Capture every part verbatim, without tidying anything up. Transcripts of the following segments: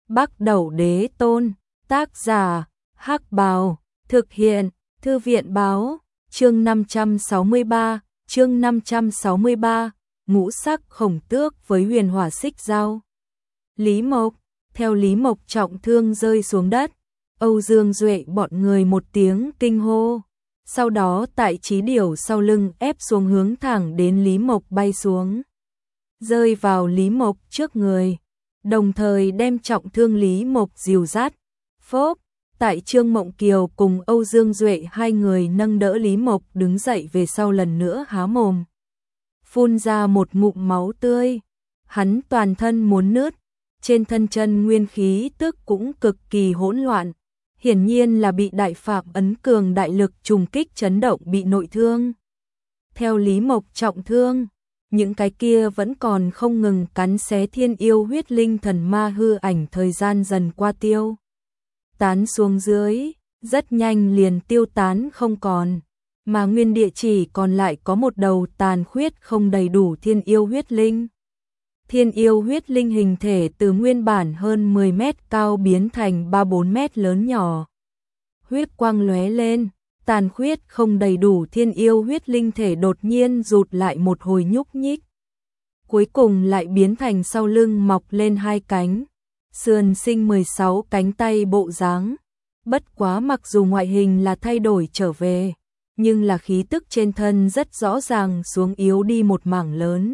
Bắc Đẩu Đế Tôn, tác giả, Hắc Bào, thực hiện, Thư viện Báo, chương năm trăm sáu mươi ba, chương năm trăm sáu mươi ba, ngũ sắc khổng tước với huyền hỏa xích dao. Lý Mộc, theo Lý Mộc trọng thương rơi xuống đất, Âu Dương Duệ bọn người một tiếng kinh hô. Sau đó tại chí điểu sau lưng ép xuống hướng thẳng đến Lý Mộc bay xuống. Rơi vào Lý Mộc trước người, đồng thời đem trọng thương Lý Mộc dìu dắt. Phốp, tại Trương Mộng Kiều cùng Âu Dương Duệ hai người nâng đỡ Lý Mộc đứng dậy về sau lần nữa há mồm. Phun ra một ngụm máu tươi, hắn toàn thân muốn nứt, trên thân chân nguyên khí tức cũng cực kỳ hỗn loạn. Hiển nhiên là bị đại phạm ấn cường đại lực trùng kích chấn động bị nội thương. Theo Lý Mộc trọng thương, những cái kia vẫn còn không ngừng cắn xé thiên yêu huyết linh thần ma hư ảnh thời gian dần qua tiêu. Tán xuống dưới, rất nhanh liền tiêu tán không còn, mà nguyên địa chỉ còn lại có một đầu tàn khuyết không đầy đủ thiên yêu huyết linh. Thiên yêu huyết linh hình thể từ nguyên bản hơn mười mét cao biến thành ba bốn mét lớn nhỏ. Huyết quang lóe lên, tàn khuyết không đầy đủ thiên yêu huyết linh thể đột nhiên rụt lại một hồi nhúc nhích. Cuối cùng lại biến thành sau lưng mọc lên hai cánh, sườn sinh mười sáu cánh tay bộ dáng. Bất quá mặc dù ngoại hình là thay đổi trở về, nhưng là khí tức trên thân rất rõ ràng xuống yếu đi một mảng lớn.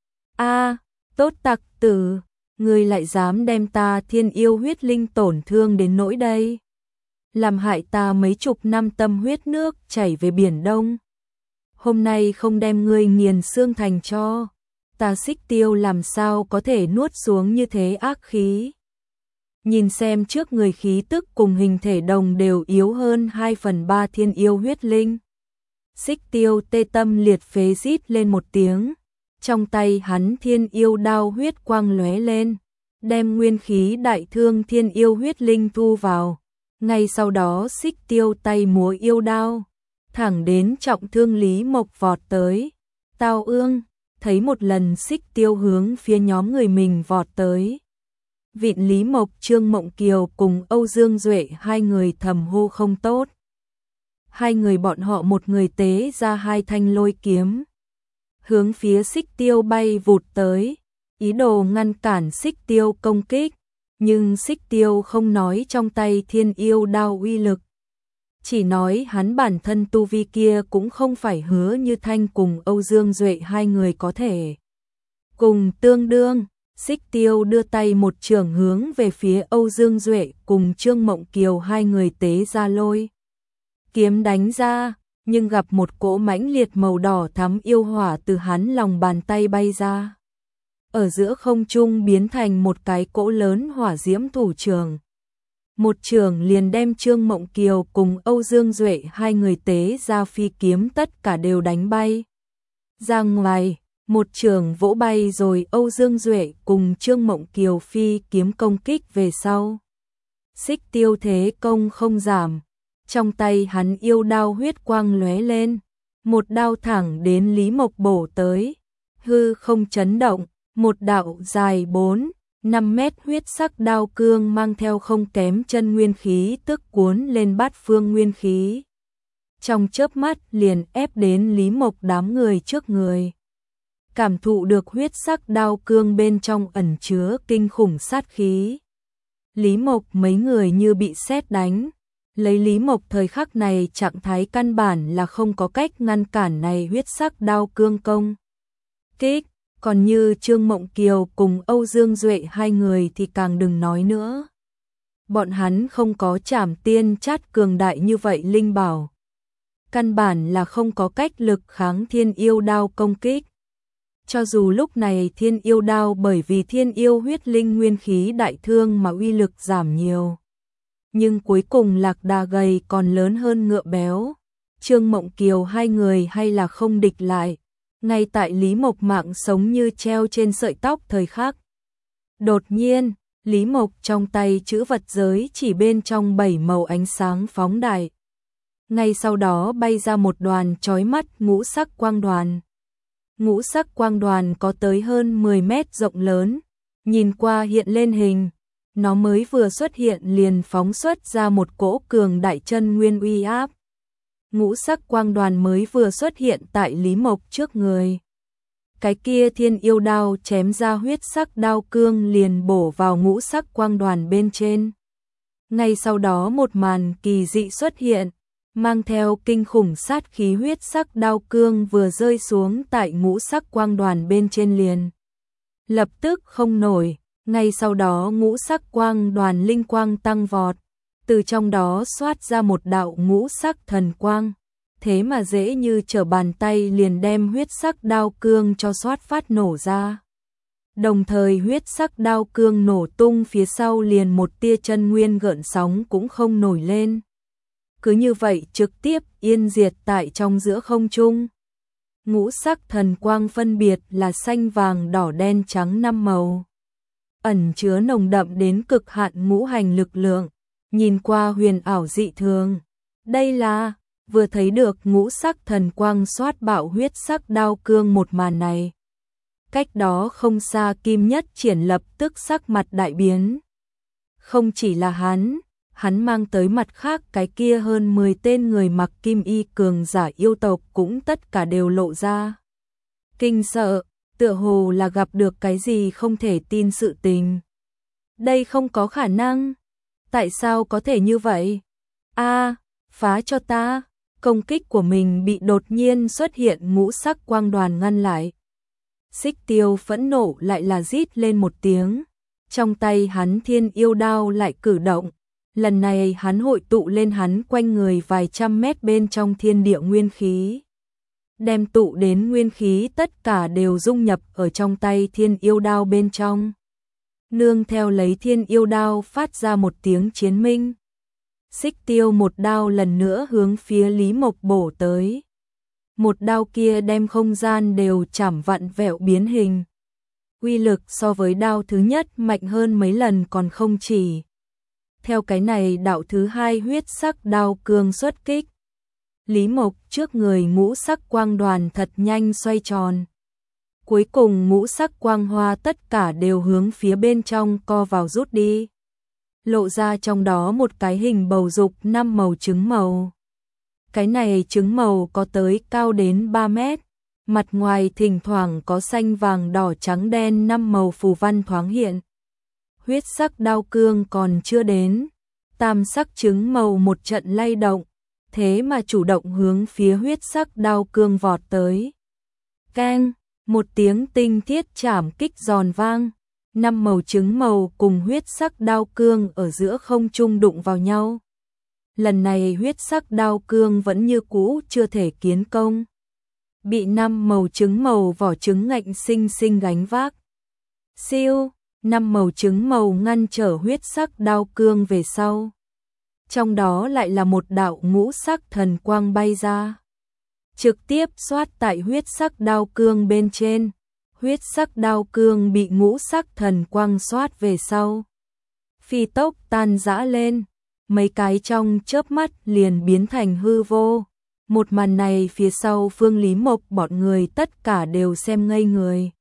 A, tốt tặc tử, ngươi lại dám đem ta thiên yêu huyết linh tổn thương đến nỗi đây. Làm hại ta mấy chục năm tâm huyết nước chảy về Biển Đông. Hôm nay không đem ngươi nghiền xương thành cho, ta Xích Tiêu làm sao có thể nuốt xuống như thế ác khí. Nhìn xem trước người khí tức cùng hình thể đồng đều yếu hơn hai phần ba thiên yêu huyết linh. Xích Tiêu tê tâm liệt phế rít lên một tiếng. Trong tay hắn thiên yêu đao huyết quang lóe lên, đem nguyên khí đại thương thiên yêu huyết linh thu vào. Ngay sau đó Xích Tiêu tay múa yêu đao, thẳng đến trọng thương Lý Mộc vọt tới. Tao ương, thấy một lần Xích Tiêu hướng phía nhóm người mình vọt tới. Vịn Lý Mộc, Trương Mộng Kiều cùng Âu Dương Duệ hai người thầm hô không tốt. Hai người bọn họ một người tế ra hai thanh lôi kiếm, hướng phía Xích Tiêu bay vụt tới, ý đồ ngăn cản Xích Tiêu công kích, nhưng Xích Tiêu không nói trong tay thiên yêu đao uy lực, chỉ nói hắn bản thân tu vi kia cũng không phải Hứa Như Thanh cùng Âu Dương Duệ hai người có thể cùng tương đương. Xích Tiêu đưa tay một chưởng hướng về phía Âu Dương Duệ cùng Trương Mộng Kiều hai người tế ra lôi kiếm đánh ra, nhưng gặp một cỗ mãnh liệt màu đỏ thắm yêu hỏa từ hắn lòng bàn tay bay ra. Ở giữa không trung biến thành một cái cỗ lớn hỏa diễm thủ trường. Một trường liền đem Trương Mộng Kiều cùng Âu Dương Duệ hai người tế ra phi kiếm tất cả đều đánh bay ra ngoài. Một trường vỗ bay rồi Âu Dương Duệ cùng Trương Mộng Kiều phi kiếm công kích về sau. Xích Tiêu thế công không giảm, trong tay hắn yêu đao huyết quang lóe lên, một đao thẳng đến Lý Mộc bổ tới. Hư không chấn động, một đạo dài bốn, năm mét huyết sắc đao cương mang theo không kém chân nguyên khí tức cuốn lên bát phương nguyên khí. Trong chớp mắt liền ép đến Lý Mộc đám người trước người. Cảm thụ được huyết sắc đao cương bên trong ẩn chứa kinh khủng sát khí. Lý Mộc mấy người như bị sét đánh. Lấy Lý Mộc thời khắc này trạng thái căn bản là không có cách ngăn cản này huyết sắc đao cương công kích. Còn như Trương Mộng Kiều cùng Âu Dương Duệ hai người thì càng đừng nói nữa. Bọn hắn không có trảm tiên chát cường đại như vậy linh bảo. Căn bản là không có cách lực kháng thiên yêu đao công kích. Cho dù lúc này thiên yêu đao bởi vì thiên yêu huyết linh nguyên khí đại thương mà uy lực giảm nhiều. Nhưng cuối cùng lạc đà gầy còn lớn hơn ngựa béo. Trương Mộng Kiều hai người hay là không địch lại. Ngay tại Lý Mộc mạng sống như treo trên sợi tóc thời khắc. Đột nhiên, Lý Mộc trong tay chữ vật giới chỉ bên trong bảy màu ánh sáng phóng đại. Ngay sau đó bay ra một đoàn chói mắt ngũ sắc quang đoàn. Ngũ sắc quang đoàn có tới hơn mười mét rộng lớn, nhìn qua hiện lên hình, nó mới vừa xuất hiện liền phóng xuất ra một cỗ cường đại chân nguyên uy áp. Ngũ sắc quang đoàn mới vừa xuất hiện tại Lý Mộc trước người. Cái kia thiên yêu đao chém ra huyết sắc đao cương liền bổ vào ngũ sắc quang đoàn bên trên. Ngay sau đó một màn kỳ dị xuất hiện, mang theo kinh khủng sát khí huyết sắc đao cương vừa rơi xuống tại ngũ sắc quang đoàn bên trên liền. Lập tức không nổi, ngay sau đó ngũ sắc quang đoàn linh quang tăng vọt, từ trong đó xoát ra một đạo ngũ sắc thần quang. Thế mà dễ như trở bàn tay liền đem huyết sắc đao cương cho xoát phát nổ ra. Đồng thời huyết sắc đao cương nổ tung phía sau liền một tia chân nguyên gợn sóng cũng không nổi lên. Cứ như vậy trực tiếp yên diệt tại trong giữa không trung. Ngũ sắc thần quang phân biệt là xanh vàng đỏ đen trắng năm màu. Ẩn chứa nồng đậm đến cực hạn ngũ hành lực lượng, nhìn qua huyền ảo dị thường. Đây là vừa thấy được ngũ sắc thần quang xoát bạo huyết sắc đao cương một màn này. Cách đó không xa Kim Nhất Triển lập tức sắc mặt đại biến. Không chỉ là hắn, hắn mang tới mặt khác cái kia hơn mười tên người mặc kim y cường giả yêu tộc cũng tất cả đều lộ ra. Kinh sợ, tựa hồ là gặp được cái gì không thể tin sự tình. Đây không có khả năng. Tại sao có thể như vậy? A, phá cho ta. Công kích của mình bị đột nhiên xuất hiện ngũ sắc quang đoàn ngăn lại. Xích Tiêu phẫn nộ lại là rít lên một tiếng. Trong tay hắn thiên yêu đao lại cử động. Lần này hắn hội tụ lên hắn quanh người vài trăm mét bên trong thiên địa nguyên khí. Đem tụ đến nguyên khí tất cả đều dung nhập ở trong tay thiên yêu đao bên trong. Nương theo lấy thiên yêu đao phát ra một tiếng chiến minh. Xích Tiêu một đao lần nữa hướng phía Lý Mộc bổ tới. Một đao kia đem không gian đều chảm vặn vẹo biến hình. Uy lực so với đao thứ nhất mạnh hơn mấy lần còn không chỉ. Theo cái này đạo thứ hai huyết sắc đao cương xuất kích. Lý Mộc trước người ngũ sắc quang đoàn thật nhanh xoay tròn. Cuối cùng ngũ sắc quang hoa tất cả đều hướng phía bên trong co vào rút đi. Lộ ra trong đó một cái hình bầu dục năm màu trứng màu. Cái này trứng màu có tới cao đến ba mét, mặt ngoài thỉnh thoảng có xanh vàng đỏ trắng đen năm màu phù văn thoáng hiện. Huyết sắc đao cương còn chưa đến, tam sắc trứng màu một trận lay động, thế mà chủ động hướng phía huyết sắc đao cương vọt tới. Keng, một tiếng tinh thiết chảm kích giòn vang. Năm màu trứng màu cùng huyết sắc đao cương ở giữa không trung đụng vào nhau. Lần này huyết sắc đao cương vẫn như cũ chưa thể kiến công. Bị năm màu trứng màu vỏ trứng ngạnh sinh sinh gánh vác. Siêu, năm màu trứng màu ngăn trở huyết sắc đao cương về sau. Trong đó lại là một đạo ngũ sắc thần quang bay ra. Trực tiếp xoát tại huyết sắc đao cương bên trên. Huyết sắc đao cương bị ngũ sắc thần quang xoát về sau. Phi tốc tan rã lên, mấy cái trong chớp mắt liền biến thành hư vô. Một màn này phía sau Phương Lý Mộc bọn người tất cả đều xem ngây người.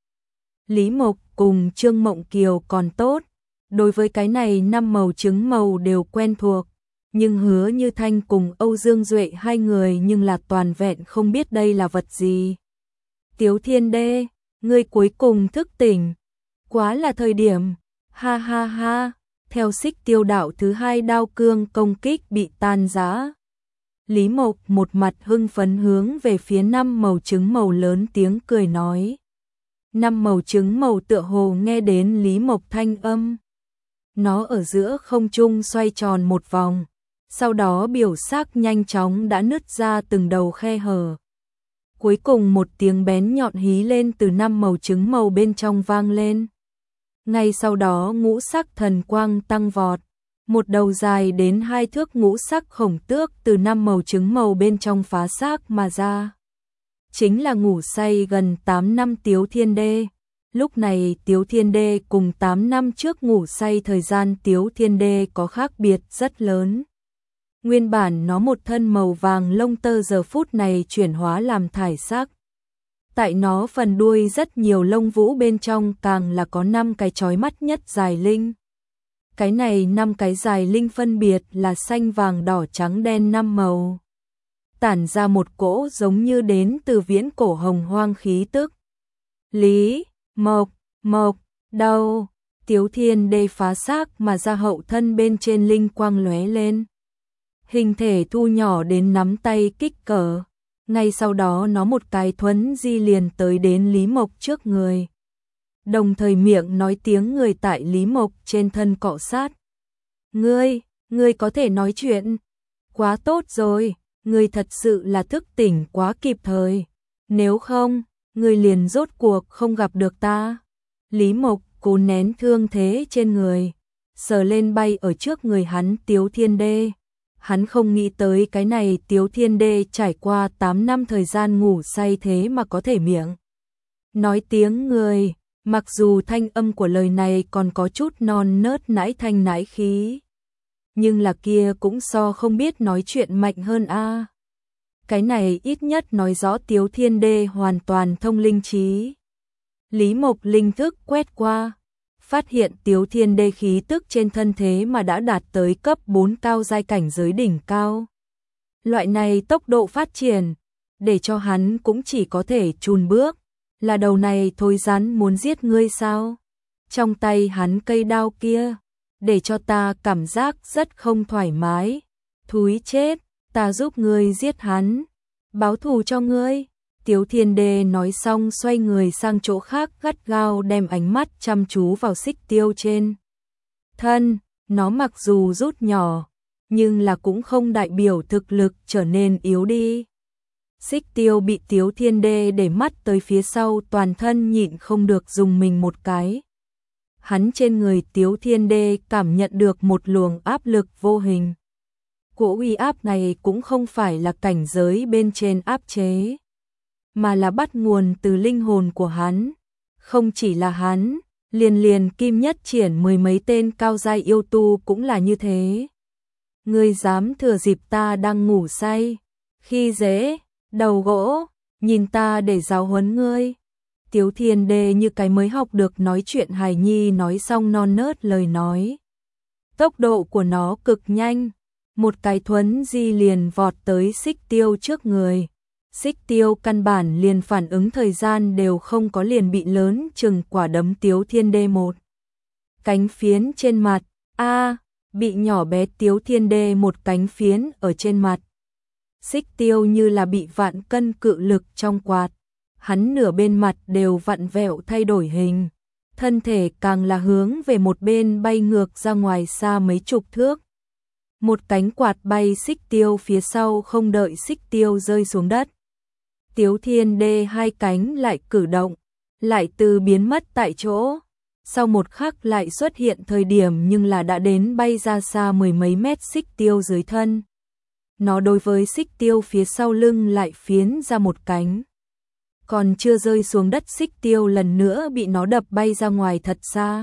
Lý Mộc cùng Trương Mộng Kiều còn tốt, đối với cái này năm màu trứng màu đều quen thuộc. Nhưng Hứa Như Thanh cùng Âu Dương Duệ hai người nhưng là toàn vẹn không biết đây là vật gì. Tiếu Thiên Đê, ngươi cuối cùng thức tỉnh, quá là thời điểm, ha ha ha, theo Xích Tiêu đạo thứ hai đao cương công kích bị tan rã. Lý Mộc một mặt hưng phấn hướng về phía năm màu trứng màu lớn tiếng cười nói. Năm màu trứng màu tựa hồ nghe đến Lý Mộc thanh âm. Nó ở giữa không trung xoay tròn một vòng, sau đó biểu sắc nhanh chóng đã nứt ra từng đầu khe hở. Cuối cùng một tiếng bén nhọn hí lên từ năm màu trứng màu bên trong vang lên. Ngay sau đó ngũ sắc thần quang tăng vọt, một đầu dài đến hai thước ngũ sắc khổng tước từ năm màu trứng màu bên trong phá xác mà ra. Chính là ngủ say gần tám năm Tiếu Thiên Đê. Lúc này Tiếu Thiên Đê cùng tám năm trước ngủ say thời gian Tiếu Thiên Đê có khác biệt rất lớn. Nguyên bản nó một thân màu vàng lông tơ giờ phút này chuyển hóa làm thải sắc. Tại nó phần đuôi rất nhiều lông vũ bên trong càng là có năm cái chói mắt nhất dài linh. Cái này năm cái dài linh phân biệt là xanh vàng đỏ trắng đen năm màu. Tản ra một cỗ giống như đến từ viễn cổ hồng hoang khí tức. Lý, Mộc, Mộc, đâu? Tiếu Thiên Đê phá xác mà ra hậu thân bên trên linh quang lóe lên. Hình thể thu nhỏ đến nắm tay kích cỡ. Ngay sau đó nó một cái thuấn di liền tới đến Lý Mộc trước người. Đồng thời miệng nói tiếng người tại Lý Mộc trên thân cọ sát. Ngươi, ngươi có thể nói chuyện. Quá tốt rồi, ngươi thật sự là thức tỉnh quá kịp thời. Nếu không, ngươi liền rốt cuộc không gặp được ta. Lý Mộc cố nén thương thế trên người, sờ lên bay ở trước người hắn Tiếu Thiên Đê. Hắn không nghĩ tới cái này Tiếu Thiên Đê trải qua tám năm thời gian ngủ say thế mà có thể miệng nói tiếng người, mặc dù thanh âm của lời này còn có chút non nớt nãi thanh nãi khí, nhưng là kia cũng so không biết nói chuyện mạnh hơn a. Cái này ít nhất nói rõ Tiếu Thiên Đê hoàn toàn thông linh trí. Lý Mộc linh thức quét qua, phát hiện Tiếu Thiên Đê khí tức trên thân thế mà đã đạt tới cấp bốn cao giai cảnh giới đỉnh cao. Loại này tốc độ phát triển, để cho hắn cũng chỉ có thể chùn bước, là đầu này thôi rắn muốn giết ngươi sao? Trong tay hắn cây đao kia, để cho ta cảm giác rất không thoải mái. Thúi chết, ta giúp ngươi giết hắn, báo thù cho ngươi. Tiếu Thiên Đê nói xong xoay người sang chỗ khác gắt gao đem ánh mắt chăm chú vào xích tiêu trên thân. Nó mặc dù rút nhỏ, nhưng là cũng không đại biểu thực lực trở nên yếu đi. Xích tiêu bị Tiếu Thiên Đê để mắt tới phía sau toàn thân nhịn không được dùng mình một cái. Hắn trên người Tiếu Thiên Đê cảm nhận được một luồng áp lực vô hình. Cỗ uy áp này cũng không phải là cảnh giới bên trên áp chế, mà là bắt nguồn từ linh hồn của hắn. Không chỉ là hắn, liền liền Kim Nhất Triển mười mấy tên cao giai yêu tu cũng là như thế. Ngươi dám thừa dịp ta đang ngủ say, khi dễ, đầu gỗ, nhìn ta để giáo huấn ngươi. Tiếu Thiên Đê như cái mới học được nói chuyện hài nhi nói xong non nớt lời nói. Tốc độ của nó cực nhanh, một cái thuấn di liền vọt tới xích tiêu trước người. Xích tiêu căn bản liền phản ứng thời gian đều không có liền bị lớn chừng quả đấm Tiếu Thiên Đê một cánh phiến trên mặt. A, bị nhỏ bé Tiếu Thiên Đê một cánh phiến ở trên mặt. Xích tiêu như là bị vạn cân cự lực trong quạt, hắn nửa bên mặt đều vặn vẹo thay đổi hình, thân thể càng là hướng về một bên bay ngược ra ngoài xa mấy chục thước. Một cánh quạt bay xích tiêu phía sau không đợi xích tiêu rơi xuống đất. Tiếu Thiên Đê hai cánh lại cử động, lại từ biến mất tại chỗ. Sau một khắc lại xuất hiện thời điểm nhưng là đã đến bay ra xa mười mấy mét xích tiêu dưới thân. Nó đối với xích tiêu phía sau lưng lại phiến ra một cánh. Còn chưa rơi xuống đất xích tiêu lần nữa bị nó đập bay ra ngoài thật xa.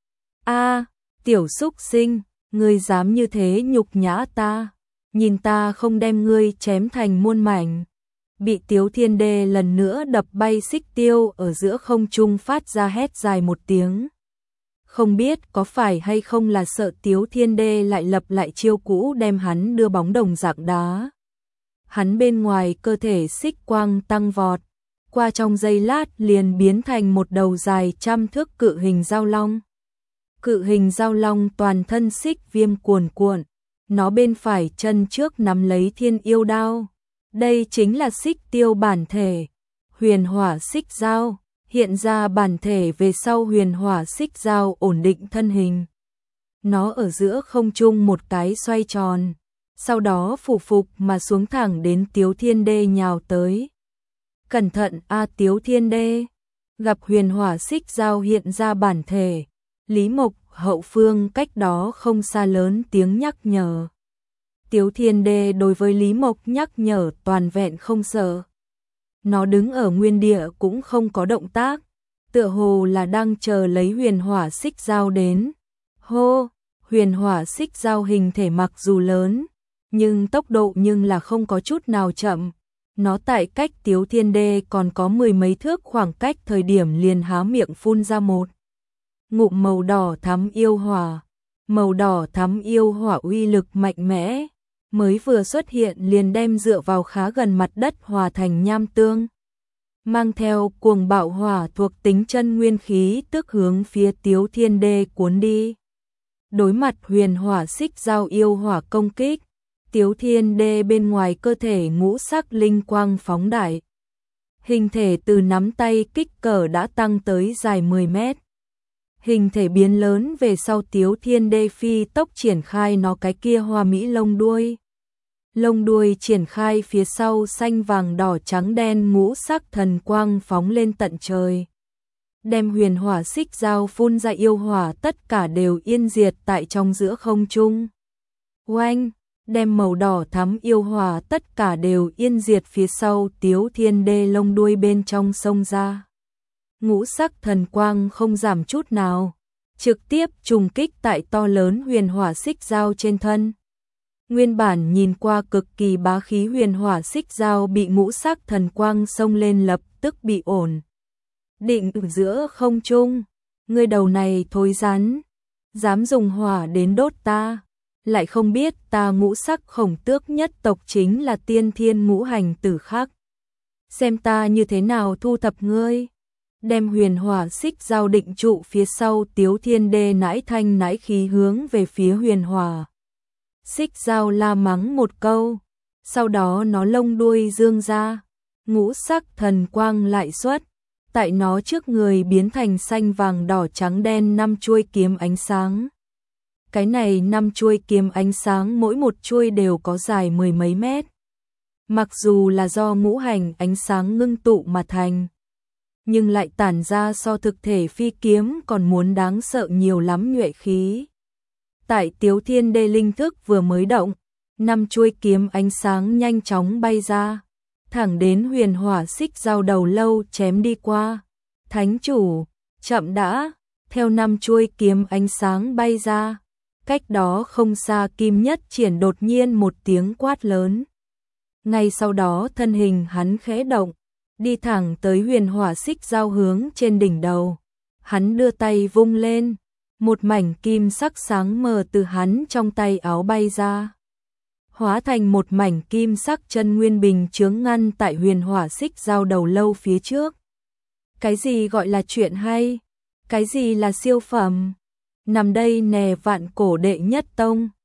A, tiểu xúc sinh, ngươi dám như thế nhục nhã ta, nhìn ta không đem ngươi chém thành muôn mảnh. Bị Tiếu Thiên Đê lần nữa đập bay xích tiêu ở giữa không trung phát ra hét dài một tiếng. Không biết có phải hay không là sợ Tiếu Thiên Đê lại lập lại chiêu cũ đem hắn đưa bóng đồng dạng đá. Hắn bên ngoài cơ thể xích quang tăng vọt, qua trong giây lát liền biến thành một đầu dài trăm thước cự hình dao long. Cự hình dao long toàn thân xích viêm cuồn cuộn, nó bên phải chân trước nắm lấy thiên yêu đao. Đây chính là xích tiêu bản thể, huyền hỏa xích dao. Hiện ra bản thể về sau huyền hỏa xích dao ổn định thân hình. Nó ở giữa không trung một cái xoay tròn, sau đó phủ phục mà xuống thẳng đến Tiếu Thiên Đê nhào tới. Cẩn thận a Tiếu Thiên Đê, gặp huyền hỏa xích dao hiện ra bản thể, Lý Mộc hậu phương cách đó không xa lớn tiếng nhắc nhở. Tiếu Thiên Đê đối với Lý Mộc nhắc nhở toàn vẹn không sợ. Nó đứng ở nguyên địa cũng không có động tác, tựa hồ là đang chờ lấy huyền hỏa xích dao đến. Hô, huyền hỏa xích dao hình thể mặc dù lớn, nhưng tốc độ nhưng là không có chút nào chậm. Nó tại cách Tiếu Thiên Đê còn có mười mấy thước khoảng cách thời điểm liền há miệng phun ra một ngụm màu đỏ thắm yêu hỏa. Màu đỏ thắm yêu hỏa uy lực mạnh mẽ, mới vừa xuất hiện liền đem dựa vào khá gần mặt đất hòa thành nham tương. Mang theo cuồng bạo hỏa thuộc tính chân nguyên khí tức hướng phía Tiếu Thiên Đê cuốn đi. Đối mặt huyền hỏa xích giao yêu hỏa công kích, Tiếu Thiên Đê bên ngoài cơ thể ngũ sắc linh quang phóng đại. Hình thể từ nắm tay kích cỡ đã tăng tới dài mười mét. Hình thể biến lớn về sau Tiếu Thiên Đê phi tốc triển khai nó cái kia hoa mỹ lông đuôi. Lông đuôi triển khai phía sau xanh vàng đỏ trắng đen ngũ sắc thần quang phóng lên tận trời. Đem huyền hỏa xích dao phun ra yêu hỏa tất cả đều yên diệt tại trong giữa không trung. Oanh, đem màu đỏ thắm yêu hỏa tất cả đều yên diệt phía sau Tiếu Thiên Đê lông đuôi bên trong sông ra. Ngũ sắc thần quang không giảm chút nào, trực tiếp trùng kích tại to lớn huyền hỏa xích dao trên thân. Nguyên bản nhìn qua cực kỳ bá khí huyền hỏa xích dao bị ngũ sắc thần quang xông lên lập tức bị ổn định giữa không trung. Ngươi đầu này thối rắn, dám dùng hỏa đến đốt ta, lại không biết ta ngũ sắc khổng tước nhất tộc chính là tiên thiên ngũ hành tử khắc. Xem ta như thế nào thu thập ngươi. Đem huyền hỏa xích dao định trụ phía sau Tiếu Thiên Đê nãi thanh nãi khí hướng về phía huyền hỏa xích dao la mắng một câu, sau đó nó lông đuôi dương ra, ngũ sắc thần quang lại xuất, tại nó trước người biến thành xanh vàng đỏ trắng đen năm chuôi kiếm ánh sáng. Cái này năm chuôi kiếm ánh sáng mỗi một chuôi đều có dài mười mấy mét. Mặc dù là do ngũ hành ánh sáng ngưng tụ mà thành, nhưng lại tản ra so thực thể phi kiếm còn muốn đáng sợ nhiều lắm nhuệ khí. Tại Tiếu Thiên Đê linh thức vừa mới động, năm chuôi kiếm ánh sáng nhanh chóng bay ra, thẳng đến huyền hỏa xích dao đầu lâu chém đi qua. Thánh chủ, chậm đã, theo năm chuôi kiếm ánh sáng bay ra, cách đó không xa Kim Nhất Triển đột nhiên một tiếng quát lớn. Ngay sau đó thân hình hắn khẽ động, đi thẳng tới huyền hỏa xích dao hướng trên đỉnh đầu. Hắn đưa tay vung lên, một mảnh kim sắc sáng mờ từ hắn trong tay áo bay ra, hóa thành một mảnh kim sắc chân nguyên bình chướng ngăn tại huyền hỏa xích dao đầu lâu phía trước. Cái gì gọi là chuyện hay? Cái gì là siêu phẩm? Nằm đây nè vạn cổ đệ nhất tông,